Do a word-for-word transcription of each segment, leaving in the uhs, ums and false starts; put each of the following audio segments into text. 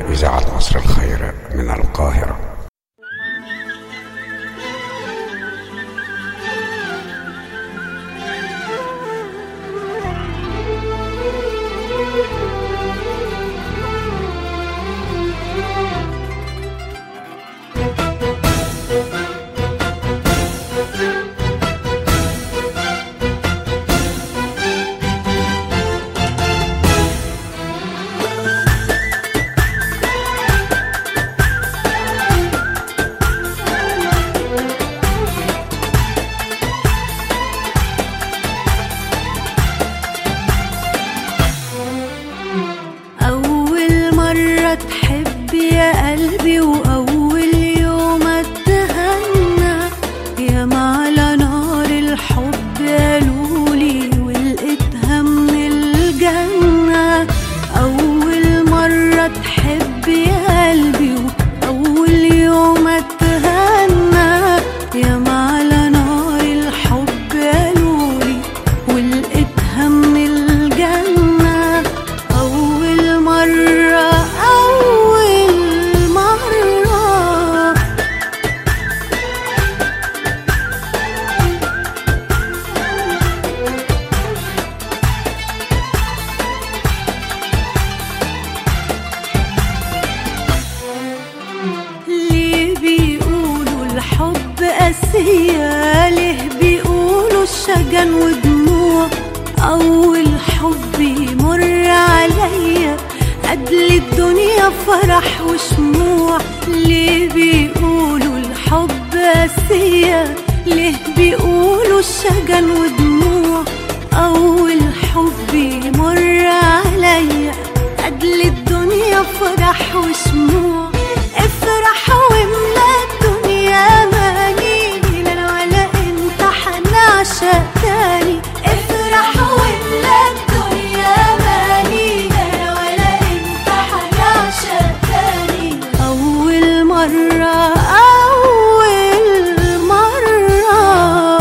إذاعة مصر الخير من القاهرة. تحب يا قلبي وأول يوم اتهنى يا على نار الحب قالولي ولقيتها من الجنة. أول مرة تحب يا قلبي وأول يوم اتهنى يا على نار الحب قالولي ولقيتها من الجنة. أول مرة قاسية، ليه بيقولوا الشجن ودموع. أول حب يمر عليا قبل الدنيا فرح وشموع. ليه بيقولوا الحب قاسية، ليه بيقولوا الشجن ودموع. أول حب يمر عليا قبل الدنيا فرح وشموع. افرح واملا الدنيا ماني لا ولا انت حنعشق تاني. افرح واملا الدنيا ماني لا ولا انت حنعشق تاني. أول مرة أول مرة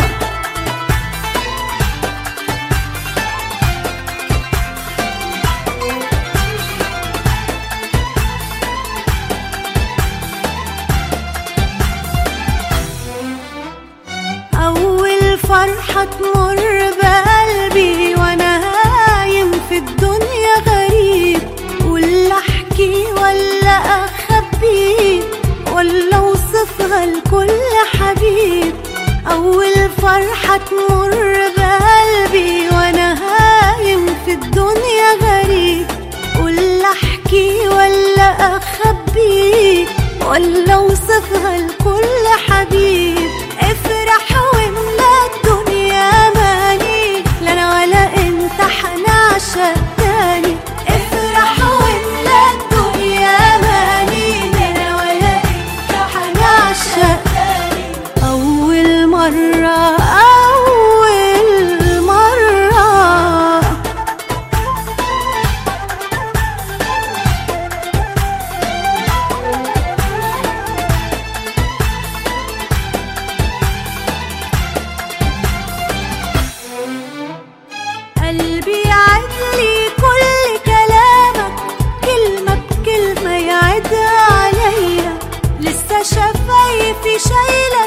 أول فرحة تمر بقلبي وأنا هايم في الدنيا غريب. ولا أحكي ولا أخبي ولا أوصفها لكل حبيب. أول فرحة تمر بقلبي وأنا هايم في الدنيا غريب. ولا أحكي ولا أخبي ولا أوصفها لكل حبيب. افرح واملا الدنيا ماني لا انا ولا انت حنعشق تاني. افرح واملا الدنيا ماني لا انا ولا انت حنعشق تاني. أول مرة أول مرة قلبي يعدلي كل كلامك كلمة بكلمة يعد عليا. لسه شفايفي شايلة